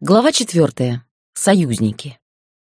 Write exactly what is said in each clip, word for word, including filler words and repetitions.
Глава четвертая. Союзники.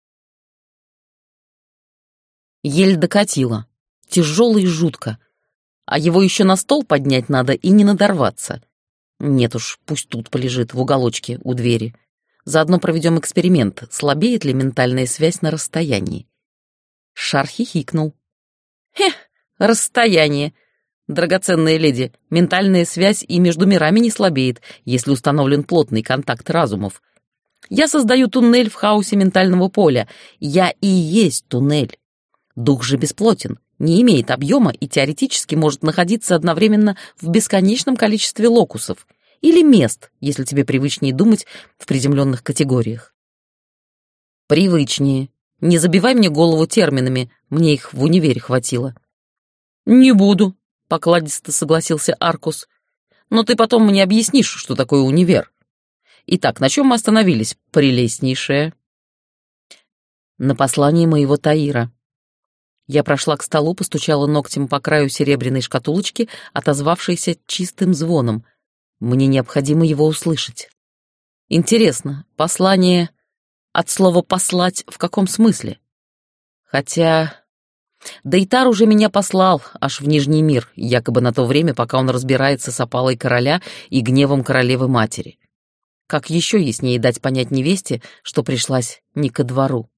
Еле докатила. Тяжело и жутко. А его еще на стол поднять надо и не надорваться. Нет уж, пусть тут полежит в уголочке у двери. Заодно проведем эксперимент, слабеет ли ментальная связь на расстоянии. Шар хихикнул. Хе, расстояние. Драгоценная леди, ментальная связь и между мирами не слабеет, если установлен плотный контакт разумов. Я создаю туннель в хаосе ментального поля. Я и есть туннель. Дух же бесплотен, не имеет объема и теоретически может находиться одновременно в бесконечном количестве локусов или мест, если тебе привычнее думать в приземленных категориях. Привычнее. Не забивай мне голову терминами, мне их в универе хватило. Не буду, покладисто согласился Аркус. Но ты потом мне объяснишь, что такое универ. Итак, на чем мы остановились, прелестнейшая? На послании моего Таира. Я прошла к столу, постучала ногтем по краю серебряной шкатулочки, отозвавшейся чистым звоном. Мне необходимо его услышать. Интересно, послание от слова «послать» в каком смысле? Хотя... Дейтар уже меня послал аж в Нижний мир, якобы на то время, пока он разбирается с опалой короля и гневом королевы-матери. Как еще яснее дать понять невесте, что пришлась не ко двору?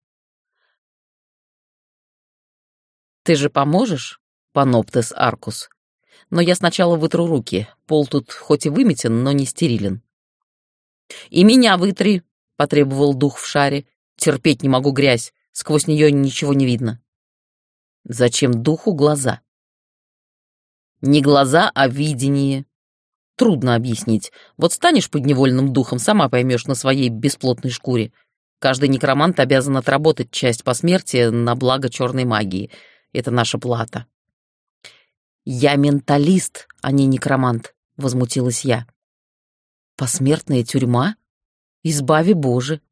Ты же поможешь, Паноптес Аркус? Но я сначала вытру руки. Пол тут хоть и выметен, но не стерилен. И меня вытри, потребовал дух в шаре. Терпеть не могу грязь, сквозь нее ничего не видно. Зачем духу глаза? Не глаза, а видение. Трудно объяснить. Вот станешь подневольным духом, сама поймешь на своей бесплотной шкуре. Каждый некромант обязан отработать часть посмертия на благо черной магии. Это наша плата. Я менталист, а не некромант, возмутилась я. Посмертная тюрьма? Избави Боже.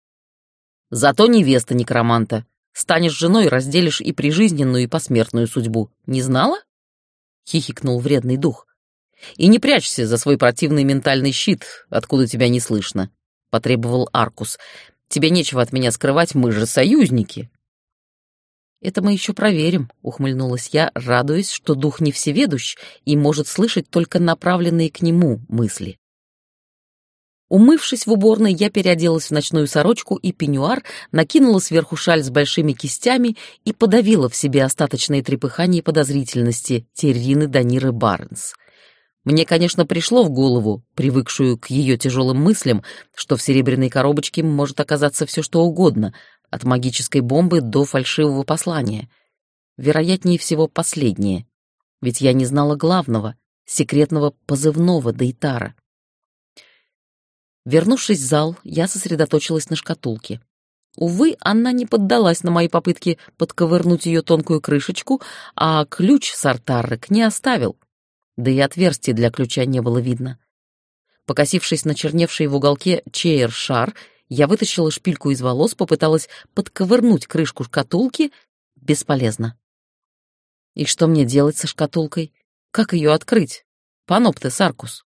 Зато невеста некроманта. Станешь женой, разделишь и прижизненную, и посмертную судьбу. Не знала? Хихикнул вредный дух. И не прячься за свой противный ментальный щит, откуда тебя не слышно, потребовал Аркус. Тебе нечего от меня скрывать, мы же союзники. Это мы еще проверим, ухмыльнулась я, радуясь, что дух не всеведущ и может слышать только направленные к нему мысли. Умывшись в уборной, я переоделась в ночную сорочку и пеньюар, накинула сверху шаль с большими кистями и подавила в себе остаточное трепыхание подозрительности Террины Даниры Барнс. Мне, конечно, пришло в голову, привыкшую к ее тяжелым мыслям, что в серебряной коробочке может оказаться все что угодно, от магической бомбы до фальшивого послания. Вероятнее всего, последнее. Ведь я не знала главного, секретного позывного Дейтара. Вернувшись в зал, я сосредоточилась на шкатулке. Увы, она не поддалась на мои попытки подковырнуть ее тонкую крышечку, а ключ Сартаррек не оставил. Да и отверстия для ключа не было видно. Покосившись на черневший в уголке чейр-шар, я вытащила шпильку из волос, попыталась подковырнуть крышку шкатулки. Бесполезно. И что мне делать со шкатулкой? Как ее открыть? Паноптес Аркус.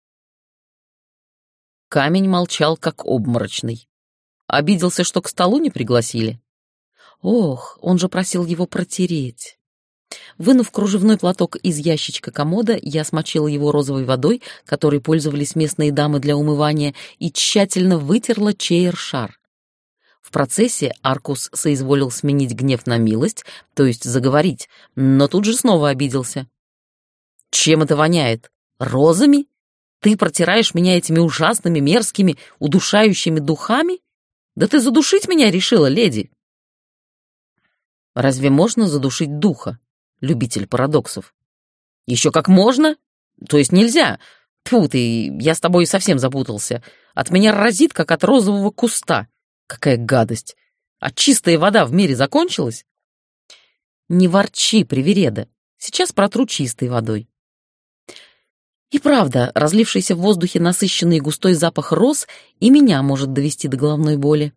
Камень молчал, как обморочный. Обиделся, что к столу не пригласили. Ох, он же просил его протереть. Вынув кружевной платок из ящичка комода, я смочила его розовой водой, которой пользовались местные дамы для умывания, и тщательно вытерла чейр-шар. В процессе Аркус соизволил сменить гнев на милость, то есть заговорить, но тут же снова обиделся. «Чем это воняет? Розами? Ты протираешь меня этими ужасными, мерзкими, удушающими духами? Да ты задушить меня решила, леди!» Разве можно задушить духа? Любитель парадоксов. Еще как можно? То есть нельзя. Тьфу ты, я с тобой совсем запутался. От меня разит, как от розового куста. Какая гадость. А чистая вода в мире закончилась? Не ворчи, привереда. Сейчас протру чистой водой. И правда, разлившийся в воздухе насыщенный и густой запах роз и меня может довести до головной боли.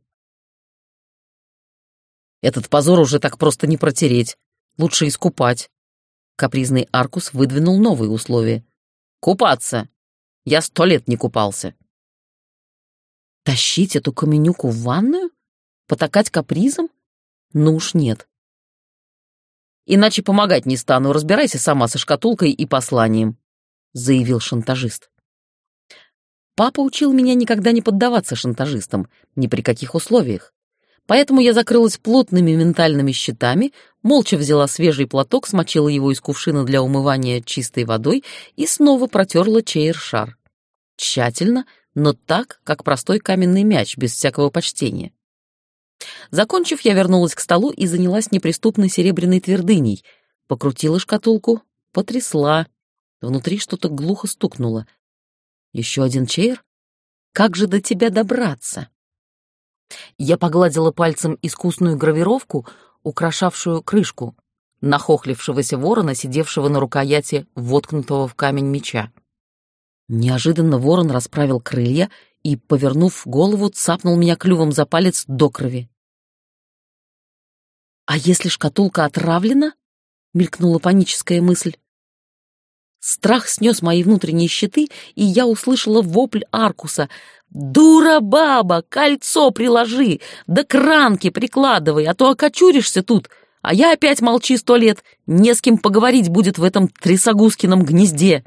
Этот позор уже так просто не протереть. Лучше искупать. Капризный Аркус выдвинул новые условия. Купаться. Я сто лет не купался. Да Тащить эту каменюку в ванную? Потакать капризом? Ну уж нет. «Иначе помогать не стану, разбирайся сама со шкатулкой и посланием», — заявил шантажист. Папа учил меня никогда не поддаваться шантажистам, ни при каких условиях. Поэтому я закрылась плотными ментальными щитами, молча взяла свежий платок, смочила его из кувшина для умывания чистой водой и снова протерла чейр-шар. Тщательно, но так, как простой каменный мяч, без всякого почтения. Закончив, я вернулась к столу и занялась неприступной серебряной твердыней. Покрутила шкатулку, потрясла. Внутри что-то глухо стукнуло. Еще один чейр? Как же до тебя добраться? Я погладила пальцем искусную гравировку, украшавшую крышку, нахохлившегося ворона, сидевшего на рукояти воткнутого в камень меча. Неожиданно ворон расправил крылья и, повернув голову, цапнул меня клювом за палец до крови. «А если шкатулка отравлена?» — мелькнула паническая мысль. Страх снес мои внутренние щиты, и я услышала вопль Аркуса. «Дура баба, кольцо приложи, да к ранке прикладывай, а то окочуришься тут, а я опять молчи сто лет, не с кем поговорить будет в этом трясогузкином гнезде».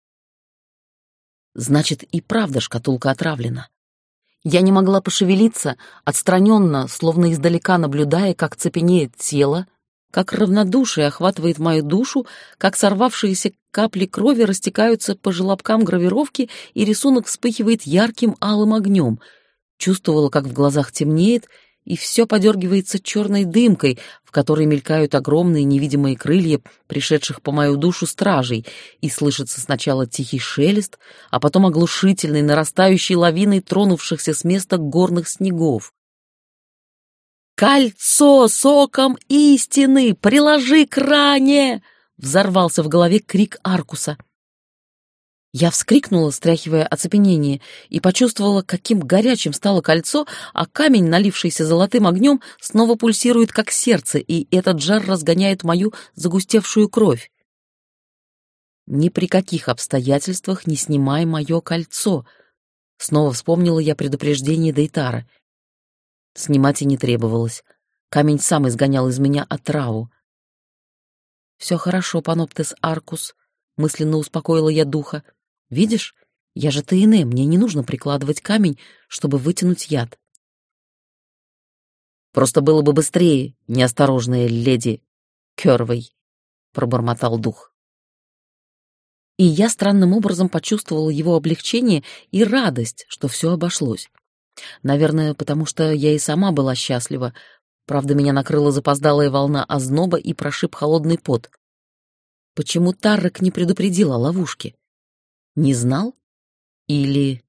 Значит, и правда шкатулка отравлена. Я не могла пошевелиться, отстраненно, словно издалека наблюдая, как цепенеет тело, как равнодушие охватывает мою душу, как сорвавшиеся капли крови растекаются по желобкам гравировки, и рисунок вспыхивает ярким алым огнем. Чувствовала, как в глазах темнеет, и все подергивается черной дымкой, в которой мелькают огромные невидимые крылья пришедших по мою душу стражей, и слышится сначала тихий шелест, а потом оглушительный, нарастающий лавиной тронувшихся с места горных снегов. «Кольцо соком истины! Приложи к ране!» — взорвался в голове крик Аркуса. Я вскрикнула, стряхивая оцепенение, и почувствовала, каким горячим стало кольцо, а камень, налившийся золотым огнем, снова пульсирует, как сердце, и этот жар разгоняет мою загустевшую кровь. Ни при каких обстоятельствах не снимай мое кольцо. Снова вспомнила я предупреждение Дейтара. Снимать и не требовалось. Камень сам изгонял из меня отраву. «Все хорошо, Паноптес Аркус», — мысленно успокоила я духа. «Видишь, я же Таине, мне не нужно прикладывать камень, чтобы вытянуть яд». «Просто было бы быстрее, неосторожная леди Кёрвей», — пробормотал дух. И я странным образом почувствовала его облегчение и радость, что все обошлось. Наверное, потому что я и сама была счастлива. Правда, меня накрыла запоздалая волна озноба и прошиб холодный пот. Почему Таррек не предупредил о ловушке? Не знал? Или...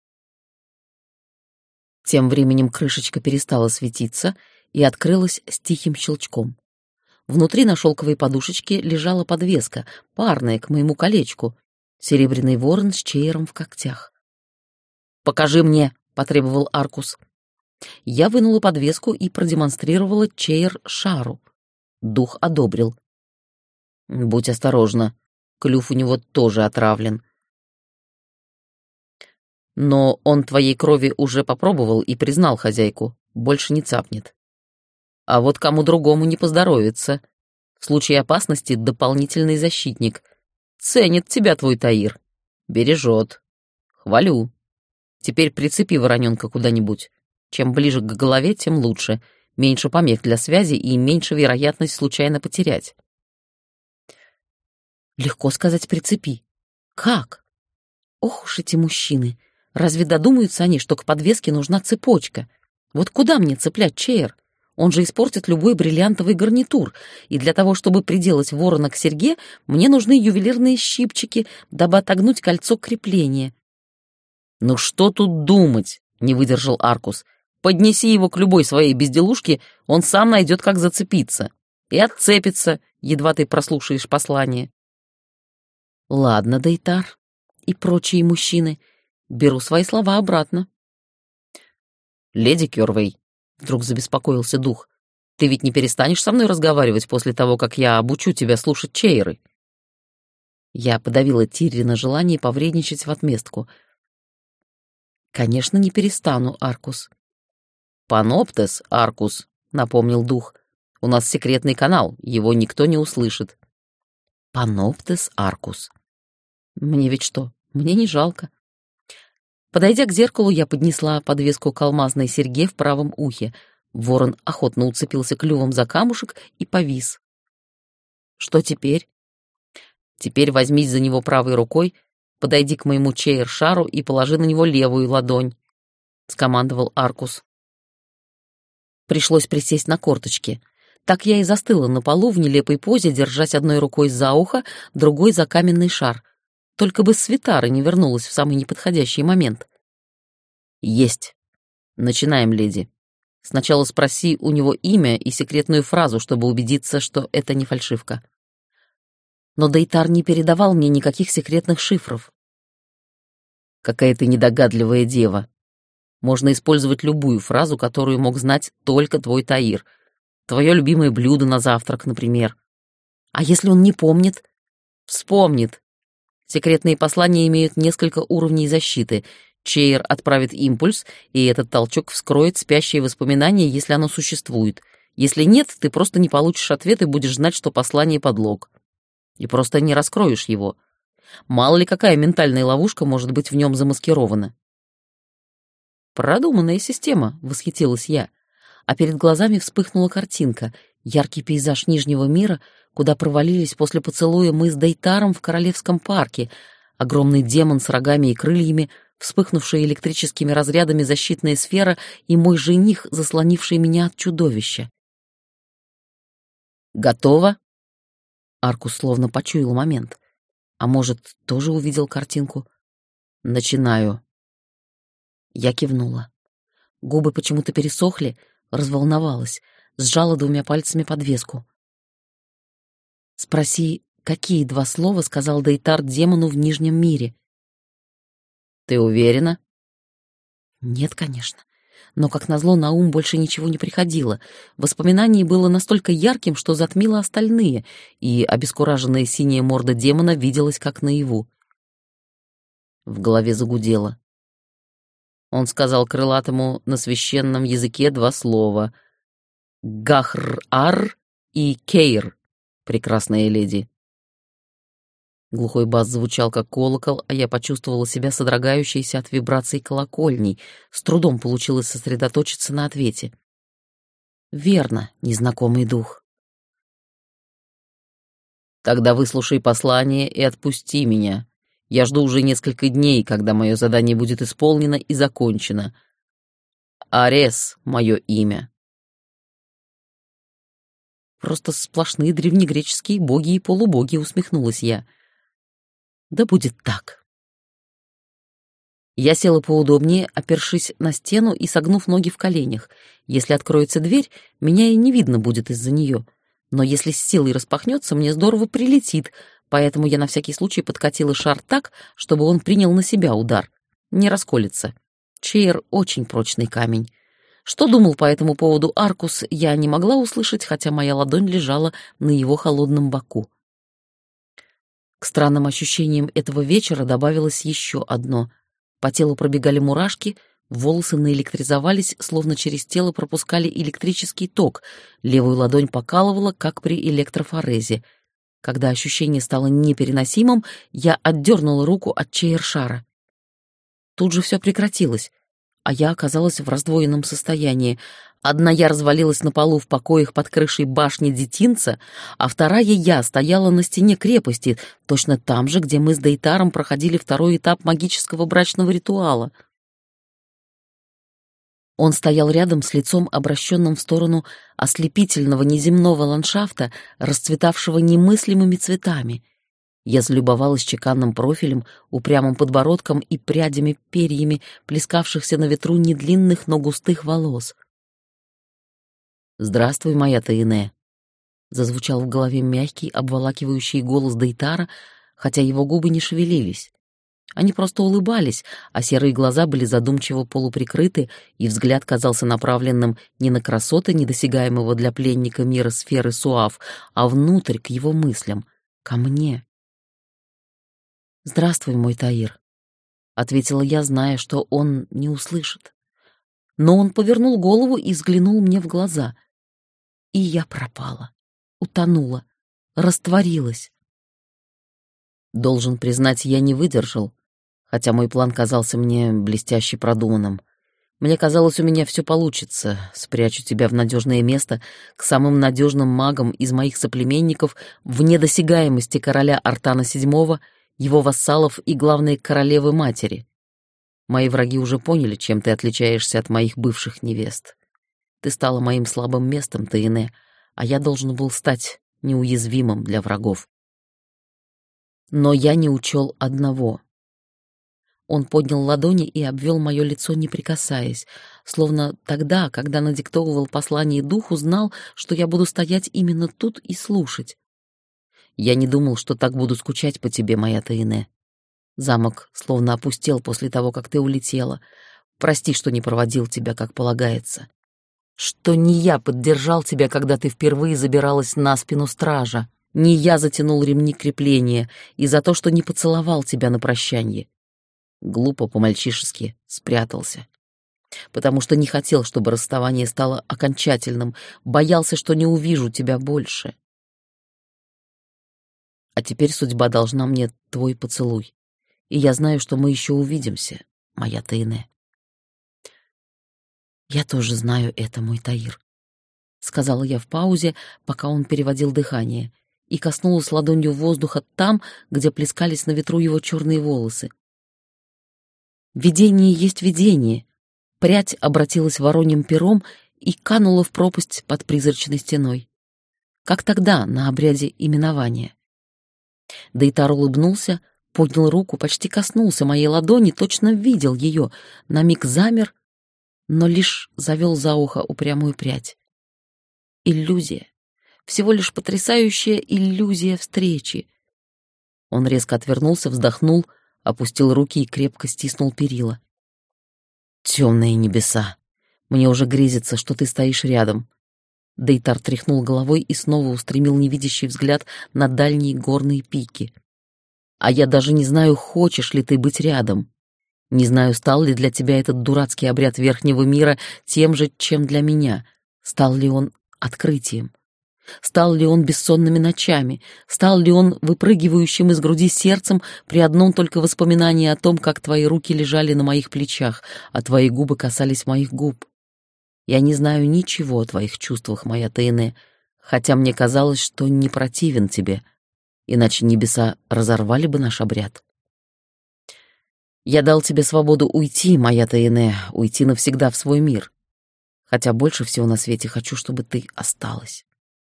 Тем временем крышечка перестала светиться и открылась с тихим щелчком. Внутри на шелковой подушечке лежала подвеска, парная к моему колечку, серебряный ворон с чейром в когтях. «Покажи мне!» — потребовал Аркус. Я вынула подвеску и продемонстрировала чейр шару. Дух одобрил. «Будь осторожна, клюв у него тоже отравлен». «Но он твоей крови уже попробовал и признал хозяйку, больше не цапнет. А вот кому другому не поздоровится. В случае опасности дополнительный защитник. Ценит тебя твой Таир. Бережет. Хвалю. Теперь прицепи вороненка куда-нибудь. Чем ближе к голове, тем лучше. Меньше помех для связи и меньше вероятность случайно потерять». Легко сказать «прицепи». Как? Ох уж эти мужчины. Разве додумаются они, что к подвеске нужна цепочка? Вот куда мне цеплять чейр? Он же испортит любой бриллиантовый гарнитур, и для того, чтобы приделать ворона к серьге, мне нужны ювелирные щипчики, дабы отогнуть кольцо крепления. «Ну что тут думать?» — не выдержал Аркус. «Поднеси его к любой своей безделушке, он сам найдет, как зацепиться. И отцепится, едва ты прослушаешь послание». «Ладно, Дейтар и прочие мужчины, беру свои слова обратно». «Леди Кёрвей», — вдруг забеспокоился дух, — «ты ведь не перестанешь со мной разговаривать после того, как я обучу тебя слушать чейры?» Я подавила Тиррина желание повредничать в отместку. Конечно, не перестану, Аркус. Паноптес, Аркус, напомнил дух. У нас секретный канал, его никто не услышит. Паноптес, Аркус. Мне ведь что? Мне не жалко. Подойдя к зеркалу, я поднесла подвеску к алмазной серьге в правом ухе. Ворон охотно уцепился клювом за камушек и повис. Что теперь? Теперь возьмись за него правой рукой, подойди к моему чейр-шару и положи на него левую ладонь, — скомандовал Аркус. Пришлось присесть на корточки. Так я и застыла на полу в нелепой позе, держась одной рукой за ухо, другой за каменный шар. Только бы Свитара не вернулась в самый неподходящий момент. Есть. Начинаем, леди. Сначала спроси у него имя и секретную фразу, чтобы убедиться, что это не фальшивка. Но Дейтар не передавал мне никаких секретных шифров. Какая ты недогадливая дева. Можно использовать любую фразу, которую мог знать только твой Таир. Твое любимое блюдо на завтрак, например. А если он не помнит? Вспомнит. Секретные послания имеют несколько уровней защиты. Чейр отправит импульс, и этот толчок вскроет спящие воспоминания, если оно существует. Если нет, ты просто не получишь ответ и будешь знать, что послание подлог. И просто не раскроешь его. Мало ли какая ментальная ловушка может быть в нем замаскирована. «Продуманная система», — восхитилась я. А перед глазами вспыхнула картинка. Яркий пейзаж Нижнего мира, куда провалились после поцелуя мы с Дейтаром в Королевском парке. Огромный демон с рогами и крыльями, вспыхнувшая электрическими разрядами защитная сфера и мой жених, заслонивший меня от чудовища. «Готово?» Аркус словно почуял момент. А может, тоже увидел картинку? «Начинаю». Я кивнула. Губы почему-то пересохли, разволновалась, сжала двумя пальцами подвеску. «Спроси, какие два слова сказал Дейтар демону в Нижнем мире?» «Ты уверена?» «Нет, конечно. Но, как назло, на ум больше ничего не приходило. Воспоминание было настолько ярким, что затмило остальные, и обескураженная синяя морда демона виделась как наяву. В голове загудело. Он сказал крылатому на священном языке два слова: «Гахр-ар» и «Кейр», прекрасная леди. Глухой бас звучал как колокол, а я почувствовала себя содрогающейся от вибраций колокольней. С трудом получилось сосредоточиться на ответе. «Верно, незнакомый дух». «Тогда выслушай послание и отпусти меня. Я жду уже несколько дней, когда мое задание будет исполнено и закончено. Арес — мое имя». «Просто сплошные древнегреческие боги и полубоги», — усмехнулась я. «Да будет так». Я села поудобнее, опершись на стену и согнув ноги в коленях. Если откроется дверь, меня и не видно будет из-за нее. Но если с силой распахнется, мне здорово прилетит, поэтому я на всякий случай подкатила шар так, чтобы он принял на себя удар. Не расколется. Чейр — очень прочный камень. Что думал по этому поводу Аркус, я не могла услышать, хотя моя ладонь лежала на его холодном боку. К странным ощущениям этого вечера добавилось еще одно. По телу пробегали мурашки, волосы наэлектризовались, словно через тело пропускали электрический ток, левую ладонь покалывала, как при электрофорезе. Когда ощущение стало непереносимым, я отдернула руку от чейр-шара. Тут же все прекратилось, а я оказалась в раздвоенном состоянии. Одна я развалилась на полу в покоях под крышей башни детинца, а вторая я стояла на стене крепости, точно там же, где мы с Дейтаром проходили второй этап магического брачного ритуала. Он стоял рядом с лицом, обращенным в сторону ослепительного неземного ландшафта, расцветавшего немыслимыми цветами. Я залюбовалась чеканным профилем, упрямым подбородком и прядями-перьями, плескавшихся на ветру недлинных, но густых волос. «Здравствуй, моя Таине», — зазвучал в голове мягкий, обволакивающий голос Дейтара, хотя его губы не шевелились. Они просто улыбались, а серые глаза были задумчиво полуприкрыты, и взгляд казался направленным не на красоты недосягаемого для пленника мира сферы Суав, а внутрь, к его мыслям, ко мне. «Здравствуй, мой Таир», ответила я, зная, что он не услышит. Но он повернул голову и взглянул мне в глаза. И я пропала, утонула, растворилась. Должен признать, я не выдержал, хотя мой план казался мне блестяще продуманным. Мне казалось, у меня все получится. Спрячу тебя в надежное место к самым надежным магам из моих соплеменников, вне досягаемости короля Артана седьмого, его вассалов и главной королевы-матери. Мои враги уже поняли, чем ты отличаешься от моих бывших невест. Ты стала моим слабым местом, Таине, а я должен был стать неуязвимым для врагов. Но я не учел одного. Он поднял ладони и обвел мое лицо, не прикасаясь, словно тогда, когда надиктовывал послание духу, знал, что я буду стоять именно тут и слушать. Я не думал, что так буду скучать по тебе, моя Таине. Замок словно опустел после того, как ты улетела. Прости, что не проводил тебя, как полагается. Что не я поддержал тебя, когда ты впервые забиралась на спину стража. Не я затянул ремни крепления, и за то, что не поцеловал тебя на прощанье. Глупо по-мальчишески спрятался. Потому что не хотел, чтобы расставание стало окончательным, боялся, что не увижу тебя больше. А теперь судьба должна мне твой поцелуй. И я знаю, что мы еще увидимся, моя Таине. Я тоже знаю это, мой Таир, сказала я в паузе, пока он переводил дыхание, и коснулась ладонью воздуха там, где плескались на ветру его черные волосы. Видение есть видение. Прядь обратилась вороньим пером и канула в пропасть под призрачной стеной. Как тогда, на обряде именования. Дейтар улыбнулся, поднял руку, почти коснулся моей ладони, точно видел ее, на миг замер, но лишь завел за ухо упрямую прядь. Иллюзия. Всего лишь потрясающая иллюзия встречи. Он резко отвернулся, вздохнул, опустил руки и крепко стиснул перила. «Темные небеса! Мне уже грезится, что ты стоишь рядом». Дейтар тряхнул головой и снова устремил невидящий взгляд на дальние горные пики. «А я даже не знаю, хочешь ли ты быть рядом. Не знаю, стал ли для тебя этот дурацкий обряд верхнего мира тем же, чем для меня. Стал ли он открытием? Стал ли он бессонными ночами? Стал ли он выпрыгивающим из груди сердцем при одном только воспоминании о том, как твои руки лежали на моих плечах, а твои губы касались моих губ? Я не знаю ничего о твоих чувствах, моя Таине, хотя мне казалось, что не противен тебе, иначе небеса разорвали бы наш обряд. Я дал тебе свободу уйти, моя Таине, уйти навсегда в свой мир, хотя больше всего на свете хочу, чтобы ты осталась.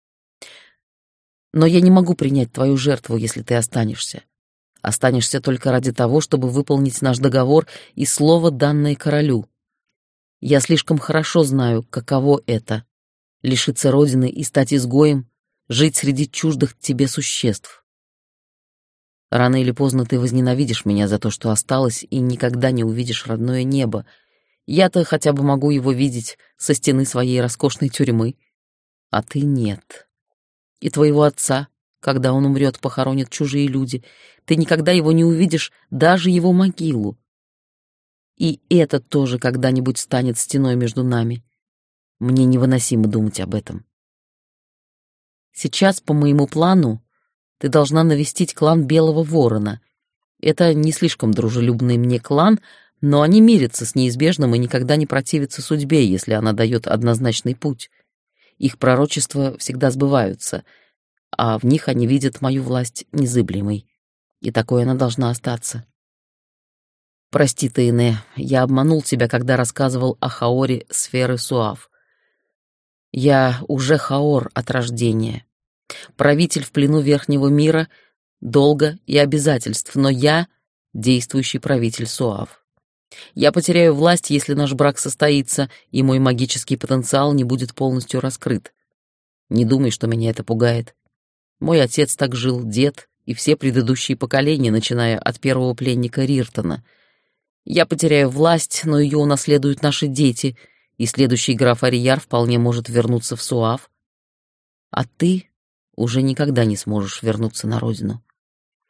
Но я не могу принять твою жертву, если ты останешься. Останешься только ради того, чтобы выполнить наш договор и слово, данное королю. Я слишком хорошо знаю, каково это — лишиться родины и стать изгоем, жить среди чуждых тебе существ. Рано или поздно ты возненавидишь меня за то, что осталась, и никогда не увидишь родное небо. Я-то хотя бы могу его видеть со стены своей роскошной тюрьмы, а ты нет. И твоего отца, когда он умрет, похоронят чужие люди. Ты никогда его не увидишь, даже его могилу. И это тоже когда-нибудь станет стеной между нами. Мне невыносимо думать об этом. Сейчас, по моему плану, ты должна навестить клан Белого Ворона. Это не слишком дружелюбный мне клан, но они мирятся с неизбежным и никогда не противятся судьбе, если она дает однозначный путь. Их пророчества всегда сбываются, а в них они видят мою власть незыблемой, и такой она должна остаться. Прости, Таине, я обманул тебя, когда рассказывал о Хаоре сферы Суав. Я уже Хаор от рождения, правитель в плену Верхнего мира, долга и обязательств, но я действующий правитель Суав. Я потеряю власть, если наш брак состоится, и мой магический потенциал не будет полностью раскрыт. Не думай, что меня это пугает. Мой отец так жил, дед и все предыдущие поколения, начиная от первого пленника Риртона. Я потеряю власть, но ее унаследуют наши дети, и следующий граф Арияр вполне может вернуться в Суав. А ты уже никогда не сможешь вернуться на родину.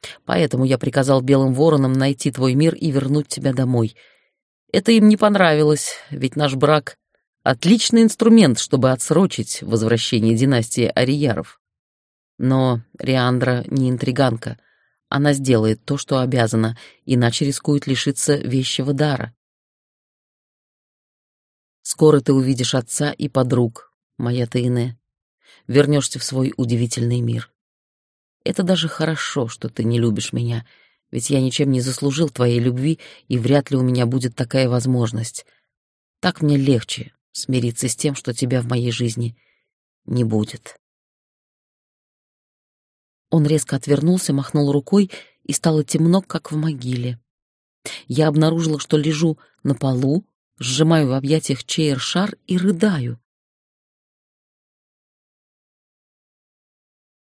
Поэтому я приказал белым воронам найти твой мир и вернуть тебя домой. Это им не понравилось, ведь наш брак — отличный инструмент, чтобы отсрочить возвращение династии Арияров. Но Риандра не интриганка. Она сделает то, что обязана, иначе рискует лишиться вещего дара. Скоро ты увидишь отца и подруг, моя Тейне. Вернешься в свой удивительный мир. Это даже хорошо, что ты не любишь меня, ведь я ничем не заслужил твоей любви, и вряд ли у меня будет такая возможность. Так мне легче смириться с тем, что тебя в моей жизни не будет. Он резко отвернулся, махнул рукой, и стало темно, как в могиле. Я обнаружила, что лежу на полу, сжимаю в объятиях Чейр-шар и рыдаю.